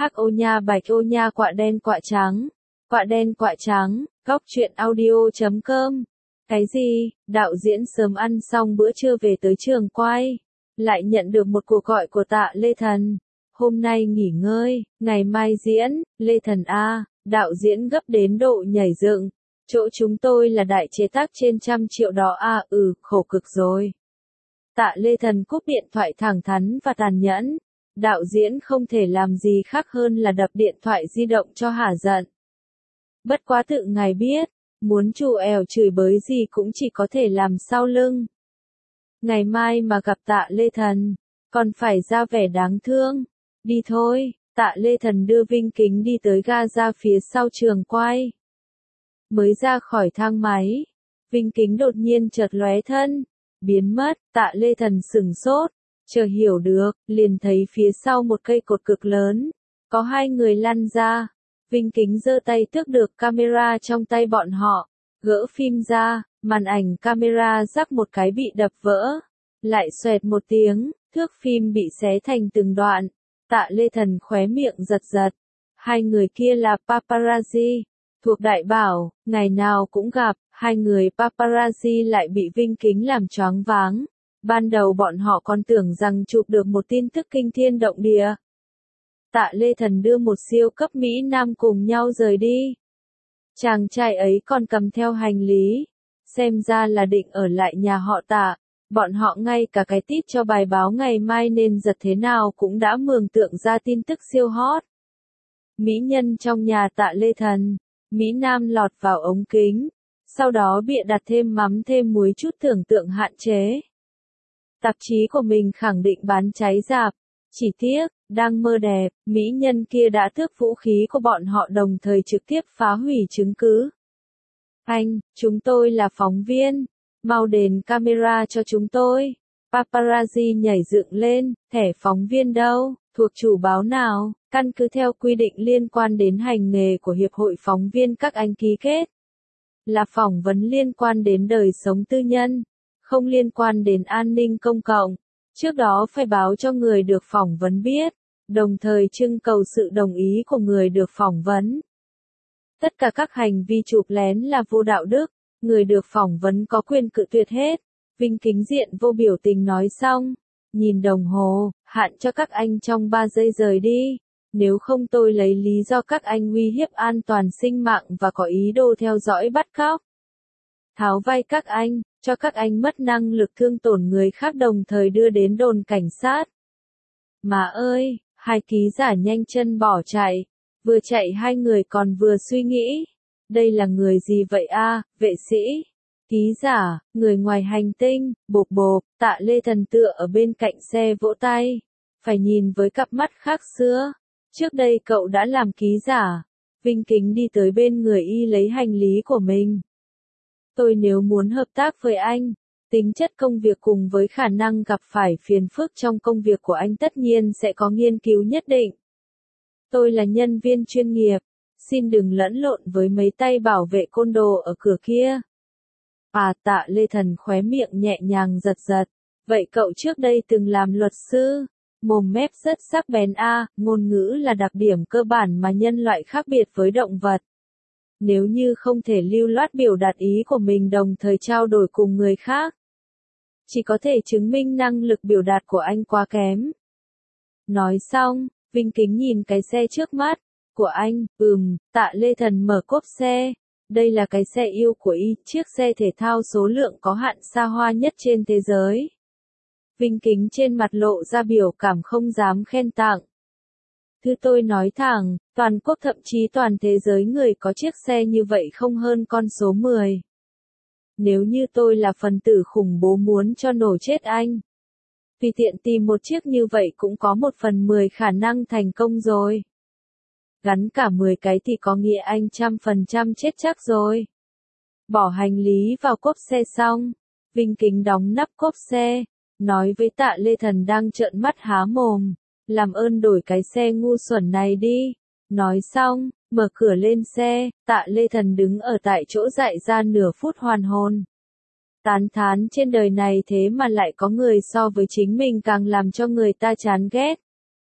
Hắc ô nha bạch ô nha quạ đen quạ trắng. Quạ đen quạ trắng, góc truyện audio.com. Cái gì, đạo diễn sớm ăn xong bữa trưa về tới trường quay. Lại nhận được một cuộc gọi của Tạ Lê Thần. Hôm nay nghỉ ngơi, ngày mai diễn, Lê Thần A, đạo diễn gấp đến độ nhảy dựng. Chỗ chúng tôi là đại chế tác trên 100 triệu đó à, khổ cực rồi. Tạ Lê Thần cúp điện thoại thẳng thắn và tàn nhẫn. Đạo diễn không thể làm gì khác hơn là đập điện thoại di động cho hả giận. Bất quá tự ngài biết, muốn trù ẻo chửi bới gì cũng chỉ có thể làm sau lưng. Ngày mai mà gặp Tạ Lê Thần, còn phải ra vẻ đáng thương. Đi thôi, Tạ Lê Thần đưa Vinh Kính đi tới ga ra phía sau trường quay. Mới ra khỏi thang máy, Vinh Kính đột nhiên chợt lóe thân, biến mất. Tạ Lê Thần sửng sốt, chờ hiểu được, liền thấy phía sau một cây cột cực lớn, có hai người lăn ra. Vinh Kính giơ tay tước được camera trong tay bọn họ, gỡ phim ra, màn ảnh camera rắc một cái bị đập vỡ, lại xoẹt một tiếng, thước phim bị xé thành từng đoạn. Tạ Lê Thần khóe miệng giật giật. Hai người kia là paparazzi, thuộc Đại Bảo, ngày nào cũng gặp. Hai người paparazzi lại bị Vinh Kính làm choáng váng. Ban đầu bọn họ còn tưởng rằng chụp được một tin tức kinh thiên động địa. Tạ Lê Thần đưa một siêu cấp Mỹ Nam cùng nhau rời đi. Chàng trai ấy còn cầm theo hành lý, xem ra là định ở lại nhà họ Tạ. Bọn họ ngay cả cái tít cho bài báo ngày mai nên giật thế nào cũng đã mường tượng ra tin tức siêu hot. Mỹ nhân trong nhà Tạ Lê Thần, Mỹ Nam lọt vào ống kính, sau đó bịa đặt thêm mắm thêm muối chút tưởng tượng hạn chế. Tạp chí của mình khẳng định bán cháy rạp, chỉ tiếc, đang mơ đẹp, mỹ nhân kia đã tước vũ khí của bọn họ đồng thời trực tiếp phá hủy chứng cứ. Anh, chúng tôi là phóng viên, mau đền camera cho chúng tôi. Paparazzi nhảy dựng lên, thẻ phóng viên đâu, thuộc chủ báo nào, căn cứ theo quy định liên quan đến hành nghề của Hiệp hội Phóng viên các anh ký kết. Là phỏng vấn liên quan đến đời sống tư nhân, không liên quan đến an ninh công cộng. Trước đó phải báo cho người được phỏng vấn biết, đồng thời trưng cầu sự đồng ý của người được phỏng vấn. Tất cả các hành vi chụp lén là vô đạo đức, người được phỏng vấn có quyền cự tuyệt hết. Vinh Kính diện vô biểu tình nói xong, nhìn đồng hồ, hạn cho các anh trong 3 giây rời đi, nếu không tôi lấy lý do các anh uy hiếp an toàn sinh mạng và có ý đồ theo dõi bắt cóc. Tháo vai các anh, cho các anh mất năng lực thương tổn người khác đồng thời đưa đến đồn cảnh sát. Mà ơi, hai ký giả nhanh chân bỏ chạy, vừa chạy hai người còn vừa suy nghĩ, đây là người gì vậy a, vệ sĩ, ký giả, người ngoài hành tinh, bộp bộp. Tạ Lê Thần tựa ở bên cạnh xe vỗ tay, phải nhìn với cặp mắt khác xưa, trước đây cậu đã làm ký giả. Vinh Kính đi tới bên người y lấy hành lý của mình. Tôi nếu muốn hợp tác với anh, tính chất công việc cùng với khả năng gặp phải phiền phức trong công việc của anh tất nhiên sẽ có nghiên cứu nhất định. Tôi là nhân viên chuyên nghiệp, xin đừng lẫn lộn với mấy tay bảo vệ côn đồ ở cửa kia. Tạ Lê Thần khóe miệng nhẹ nhàng giật giật. Vậy cậu trước đây từng làm luật sư? Mồm mép rất sắc bén ngôn ngữ là đặc điểm cơ bản mà nhân loại khác biệt với động vật. Nếu như không thể lưu loát biểu đạt ý của mình đồng thời trao đổi cùng người khác, chỉ có thể chứng minh năng lực biểu đạt của anh quá kém. Nói xong, Vinh Kính nhìn cái xe trước mắt của anh, Tạ Lê Thần mở cốp xe. Đây là cái xe yêu của y, chiếc xe thể thao số lượng có hạn xa hoa nhất trên thế giới. Vinh Kính trên mặt lộ ra biểu cảm không dám khen tặng. Thứ tôi nói thẳng, toàn quốc thậm chí toàn thế giới người có chiếc xe như vậy không hơn con số 10. Nếu như tôi là phần tử khủng bố muốn cho nổ chết anh, tùy tiện tìm một chiếc như vậy cũng có 1/10 khả năng thành công rồi. Gắn cả 10 cái thì có nghĩa anh 100% chết chắc rồi. Bỏ hành lý vào cốp xe xong, Vinh Kính đóng nắp cốp xe, nói với Tạ Lê Thần đang trợn mắt há mồm, làm ơn đổi cái xe ngu xuẩn này đi. Nói xong, mở cửa lên xe, Tạ Lê Thần đứng ở tại chỗ dại ra nửa phút hoàn hồn. Tán thán trên đời này thế mà lại có người so với chính mình càng làm cho người ta chán ghét.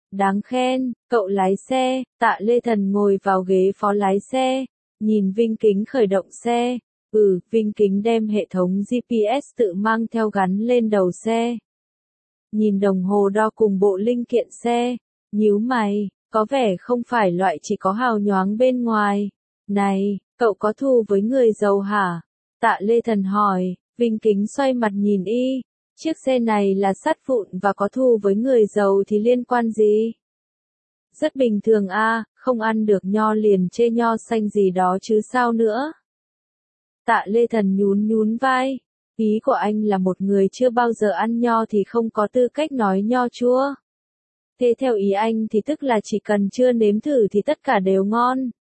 Đáng khen, cậu lái xe. Tạ Lê Thần ngồi vào ghế phó lái xe, nhìn Vinh Kính khởi động xe. Vinh Kính đem hệ thống GPS tự mang theo gắn lên đầu xe. Nhìn đồng hồ đo cùng bộ linh kiện xe, nhíu mày, có vẻ không phải loại chỉ có hào nhoáng bên ngoài. Này, cậu có thù với người giàu hả? Tạ Lê Thần hỏi. Vinh Kính xoay mặt nhìn y. Chiếc xe này là sắt vụn và có thù với người giàu thì liên quan gì? Rất bình thường a, không ăn được nho liền chê nho xanh gì đó chứ sao nữa. Tạ Lê Thần nhún nhún vai. Ý của anh là một người chưa bao giờ ăn nho thì không có tư cách nói nho chua. Thế theo ý anh thì tức là chỉ cần chưa nếm thử thì tất cả đều ngon.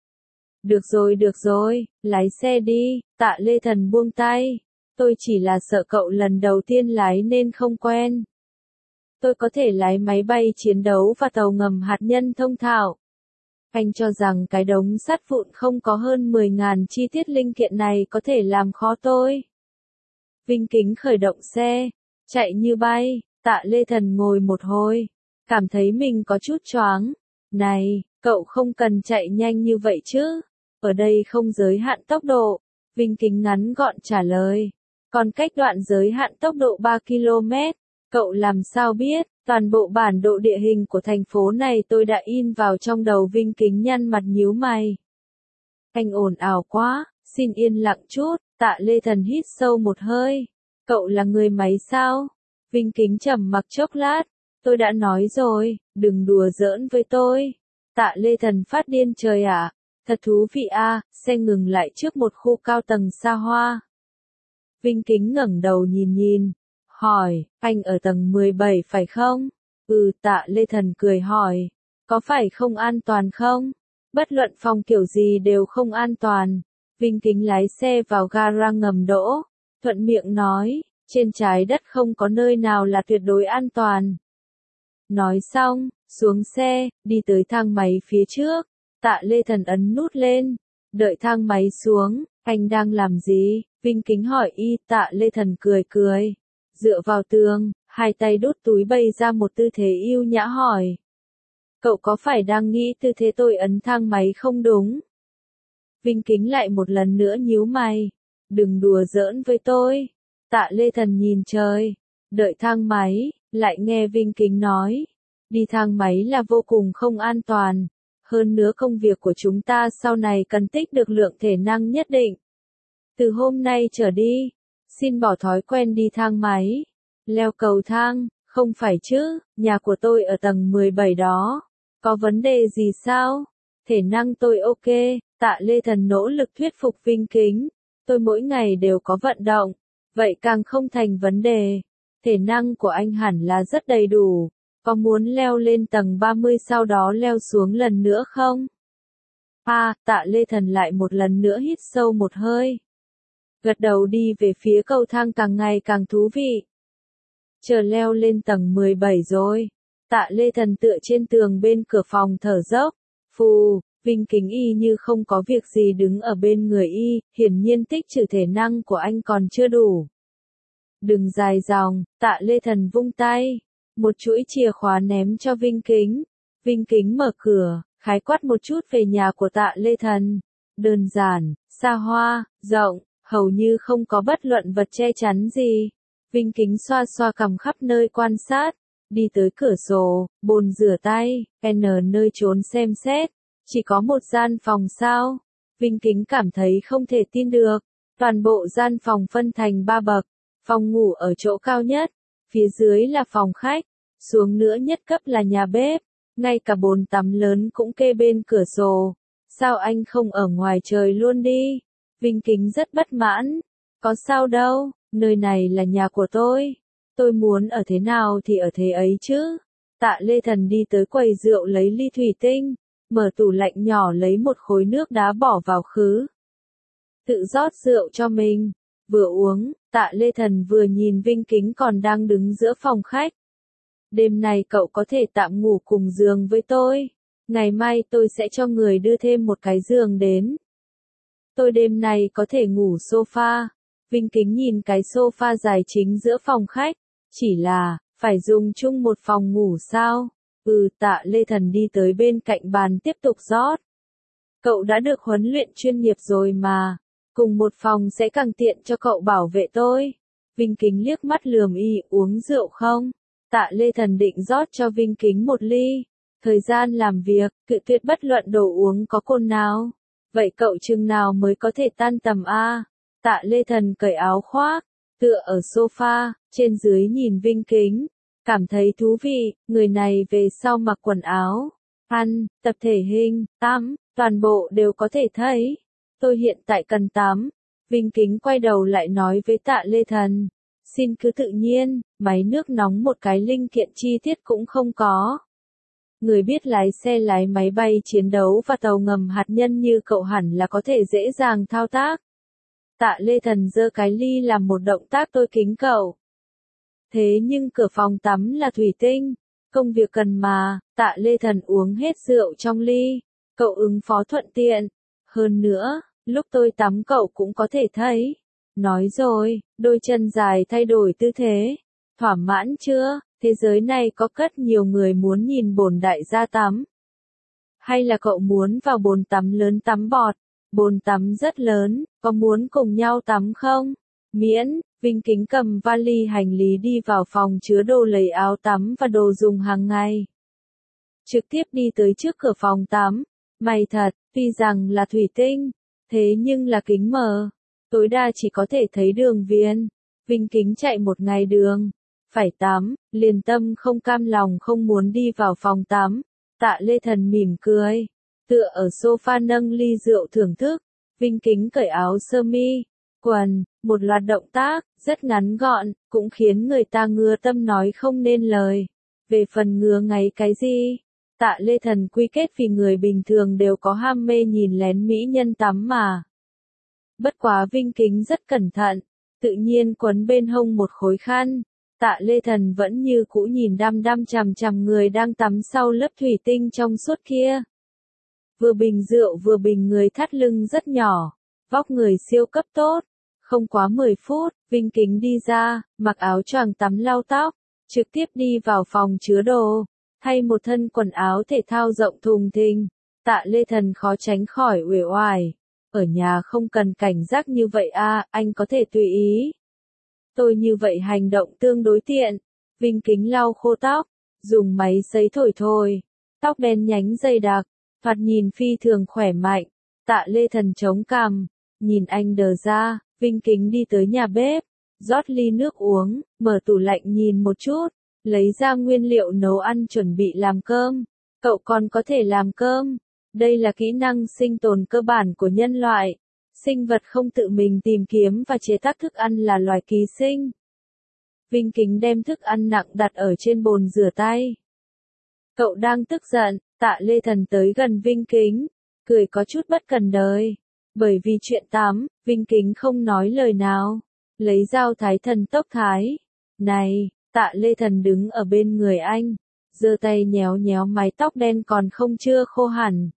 Được rồi, lái xe đi. Tạ Lê Thần buông tay. Tôi chỉ là sợ cậu lần đầu tiên lái nên không quen. Tôi có thể lái máy bay chiến đấu và tàu ngầm hạt nhân thông thạo. Anh cho rằng cái đống sắt vụn không có hơn 10.000 chi tiết linh kiện này có thể làm khó tôi. Vinh Kính khởi động xe, chạy như bay. Tạ Lê Thần ngồi một hồi, cảm thấy mình có chút choáng. Này, cậu không cần chạy nhanh như vậy chứ. Ở đây không giới hạn tốc độ. Vinh Kính ngắn gọn trả lời. Còn cách đoạn giới hạn tốc độ 3 km. Cậu làm sao biết? Toàn bộ bản đồ địa hình của thành phố này tôi đã in vào trong đầu. Vinh Kính nhăn mặt nhíu mày. Anh ồn ào quá, xin yên lặng chút. Tạ Lê Thần hít sâu một hơi. Cậu là người máy sao? Vinh Kính trầm mặc chốc lát. Tôi đã nói rồi, đừng đùa giỡn với tôi. Tạ Lê Thần phát điên trời ạ. Thật thú vị a. Xe ngừng lại trước một khu cao tầng xa hoa. Vinh Kính ngẩng đầu nhìn, hỏi, anh ở tầng 17 phải không? Tạ Lê Thần cười hỏi, có phải không an toàn không? Bất luận phòng kiểu gì đều không an toàn. Vinh Kính lái xe vào gara ngầm đỗ, thuận miệng nói, trên trái đất không có nơi nào là tuyệt đối an toàn. Nói xong, xuống xe, đi tới thang máy phía trước. Tạ Lê Thần ấn nút lên, đợi thang máy xuống. Anh đang làm gì? Vinh Kính hỏi y. Tạ Lê Thần cười. Dựa vào tường, hai tay đút túi bày ra một tư thế yêu nhã hỏi. Cậu có phải đang nghĩ tư thế tôi ấn thang máy không đúng? Vinh Kính lại một lần nữa nhíu mày. Đừng đùa giỡn với tôi. Tạ Lê Thần nhìn trời. Đợi thang máy, lại nghe Vinh Kính nói. Đi thang máy là vô cùng không an toàn. Hơn nữa công việc của chúng ta sau này cần tích được lượng thể năng nhất định. Từ hôm nay trở đi, xin bỏ thói quen đi thang máy. Leo cầu thang, không phải chứ, nhà của tôi ở tầng 17 đó. Có vấn đề gì sao? Thể năng tôi ok. Tạ Lê Thần nỗ lực thuyết phục Vinh Kính. Tôi mỗi ngày đều có vận động. Vậy càng không thành vấn đề. Thể năng của anh hẳn là rất đầy đủ. Có muốn leo lên tầng 30 sau đó leo xuống lần nữa không? Tạ Lê Thần lại một lần nữa hít sâu một hơi. Gật đầu đi về phía cầu thang càng ngày càng thú vị. Chờ leo lên tầng 17 rồi. Tạ Lê Thần tựa trên tường bên cửa phòng thở dốc. Phù, Vinh Kính y như không có việc gì đứng ở bên người y, hiển nhiên tích trữ thể năng của anh còn chưa đủ. Đừng dài dòng. Tạ Lê Thần vung tay. Một chuỗi chìa khóa ném cho Vinh Kính. Vinh Kính mở cửa, khái quát một chút về nhà của Tạ Lê Thần. Đơn giản, xa hoa, rộng, hầu như không có bất luận vật che chắn gì. Vinh Kính xoa xoa cằm khắp nơi quan sát, đi tới cửa sổ, bồn rửa tay, nơi trốn xem xét. Chỉ có một gian phòng sao? Vinh Kính cảm thấy không thể tin được. Toàn bộ gian phòng phân thành 3 bậc. Phòng ngủ ở chỗ cao nhất, phía dưới là phòng khách, xuống nữa nhất cấp là nhà bếp, ngay cả bồn tắm lớn cũng kê bên cửa sổ. Sao anh không ở ngoài trời luôn đi? Vinh Kính rất bất mãn. Có sao đâu, nơi này là nhà của tôi. Tôi muốn ở thế nào thì ở thế ấy chứ. Tạ Lê Thần đi tới quầy rượu lấy ly thủy tinh, mở tủ lạnh nhỏ lấy một khối nước đá bỏ vào khứ. Tự rót rượu cho mình, vừa uống. Tạ Lê Thần vừa nhìn Vinh Kính còn đang đứng giữa phòng khách. Đêm nay cậu có thể tạm ngủ cùng giường với tôi. Ngày mai tôi sẽ cho người đưa thêm một cái giường đến. Tôi đêm nay có thể ngủ sofa. Vinh Kính nhìn cái sofa dài chính giữa phòng khách. Chỉ là, phải dùng chung một phòng ngủ sao? Tạ Lê Thần đi tới bên cạnh bàn tiếp tục rót. Cậu đã được huấn luyện chuyên nghiệp rồi mà. Cùng một phòng sẽ càng tiện cho cậu bảo vệ tôi. Vinh Kính liếc mắt lườm y, uống rượu không? Tạ Lê Thần định rót cho Vinh Kính một ly. Thời gian làm việc, cự tuyệt bất luận đồ uống có cồn nào. Vậy cậu chừng nào mới có thể tan tầm a? Tạ Lê Thần cởi áo khoác, tựa ở sofa, trên dưới nhìn Vinh Kính. Cảm thấy thú vị, người này về sau mặc quần áo, ăn, tập thể hình, tắm, toàn bộ đều có thể thấy. Tôi hiện tại cần tắm. Vinh Kính quay đầu lại nói với Tạ Lê Thần. Xin cứ tự nhiên, máy nước nóng một cái linh kiện chi tiết cũng không có. Người biết lái xe lái máy bay chiến đấu và tàu ngầm hạt nhân như cậu hẳn là có thể dễ dàng thao tác. Tạ Lê Thần giơ cái ly làm một động tác tôi kính cậu. Thế nhưng cửa phòng tắm là thủy tinh, công việc cần mà. Tạ Lê Thần uống hết rượu trong ly, cậu ứng phó thuận tiện. Hơn nữa, lúc tôi tắm cậu cũng có thể thấy. Nói rồi, đôi chân dài thay đổi tư thế. Thỏa mãn chưa? Thế giới này có rất nhiều người muốn nhìn bồn đại gia tắm. Hay là cậu muốn vào bồn tắm lớn tắm bọt? Bồn tắm rất lớn, có muốn cùng nhau tắm không? Miễn. Vinh Kính cầm vali hành lý đi vào phòng chứa đồ lấy áo tắm và đồ dùng hàng ngày. Trực tiếp đi tới trước cửa phòng tắm. May thật, tuy rằng là thủy tinh, thế nhưng là kính mờ. Tối đa chỉ có thể thấy đường viền. Vinh Kính chạy một ngày đường. Phải tắm, liền tâm không cam lòng không muốn đi vào phòng tắm. Tạ Lê Thần mỉm cười. Tựa ở sofa nâng ly rượu thưởng thức. Vinh Kính cởi áo sơ mi, quần, một loạt động tác, rất ngắn gọn, cũng khiến người ta ngứa tâm nói không nên lời. Về phần ngứa ngáy cái gì? Tạ Lê Thần quy kết vì người bình thường đều có ham mê nhìn lén mỹ nhân tắm mà. Bất quá Vinh Kính rất cẩn thận, tự nhiên quấn bên hông một khối khăn. Tạ Lê Thần vẫn như cũ nhìn đăm đăm chằm chằm người đang tắm sau lớp thủy tinh trong suốt kia. Vừa bình rượu vừa bình người thắt lưng rất nhỏ, vóc người siêu cấp tốt. Không quá 10 phút, Vinh Kính đi ra, mặc áo choàng tắm lau tóc, trực tiếp đi vào phòng chứa đồ, thay một thân quần áo thể thao rộng thùng thình. Tạ Lê Thần khó tránh khỏi uể oải. Ở nhà không cần cảnh giác như vậy a, anh có thể tùy ý. Tôi như vậy hành động tương đối tiện. Vinh Kính lau khô tóc, dùng máy sấy thổi thôi. Tóc đen nhánh dày đặc, thoạt nhìn phi thường khỏe mạnh. Tạ Lê Thần chống cằm, nhìn anh đờ ra. Vinh Kính đi tới nhà bếp, rót ly nước uống, mở tủ lạnh nhìn một chút, lấy ra nguyên liệu nấu ăn chuẩn bị làm cơm. Cậu còn có thể làm cơm. Đây là kỹ năng sinh tồn cơ bản của nhân loại. Sinh vật không tự mình tìm kiếm và chế tác thức ăn là loài ký sinh. Vinh Kính đem thức ăn nặng đặt ở trên bồn rửa tay. Cậu đang tức giận. Tạ Lê Thần tới gần Vinh Kính, cười có chút bất cần đời. Bởi vì chuyện tắm, Vinh Kính không nói lời nào. Lấy dao thái thần tốc thái. Này, Tạ Lê Thần đứng ở bên người anh, giơ tay nhéo nhéo mái tóc đen còn không chưa khô hẳn.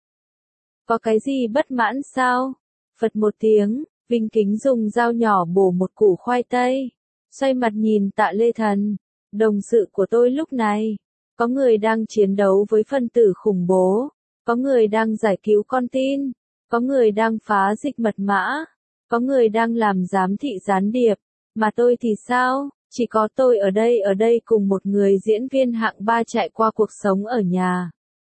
Có cái gì bất mãn sao? Phật một tiếng, Vinh Kính dùng dao nhỏ bổ một củ khoai tây. Xoay mặt nhìn Tạ Lê Thần. Đồng sự của tôi lúc này, có người đang chiến đấu với phân tử khủng bố, có người đang giải cứu con tin, có người đang phá dịch mật mã, có người đang làm giám thị gián điệp, mà tôi thì sao? Chỉ có tôi ở đây cùng một người diễn viên hạng 3 chạy qua cuộc sống ở nhà.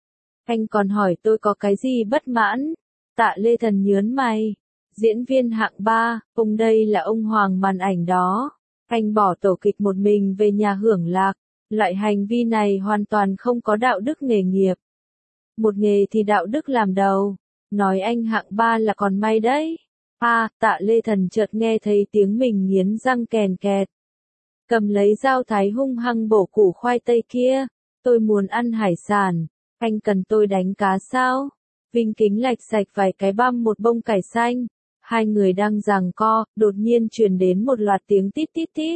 Anh còn hỏi tôi có cái gì bất mãn? Tạ Lê Thần nhớn mày. Diễn viên hạng 3, ông đây là ông hoàng màn ảnh đó. Anh bỏ tổ kịch một mình về nhà hưởng lạc. Loại hành vi này hoàn toàn không có đạo đức nghề nghiệp. Một nghề thì đạo đức làm đầu. Nói anh hạng 3 là còn may đấy. Tạ Lê Thần chợt nghe thấy tiếng mình nghiến răng kèn kẹt. Cầm lấy dao thái hung hăng bổ củ khoai tây kia. Tôi muốn ăn hải sản. Anh cần tôi đánh cá sao? Vinh Kính lạch sạch vài cái băm một bông cải xanh. Hai người đang giằng co, đột nhiên truyền đến một loạt tiếng tít tít tít.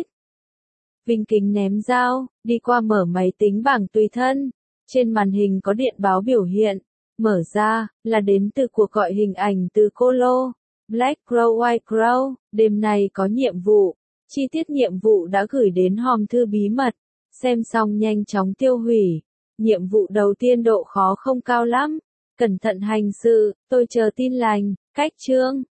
Vinh Kính ném dao, đi qua mở máy tính bảng tùy thân. Trên màn hình có điện báo biểu hiện. Mở ra, là đến từ cuộc gọi hình ảnh từ Colo. Black Crow White Crow, đêm nay có nhiệm vụ. Chi tiết nhiệm vụ đã gửi đến hòm thư bí mật. Xem xong nhanh chóng tiêu hủy. Nhiệm vụ đầu tiên độ khó không cao lắm. Cẩn thận hành sự, tôi chờ tin lành. Cách chương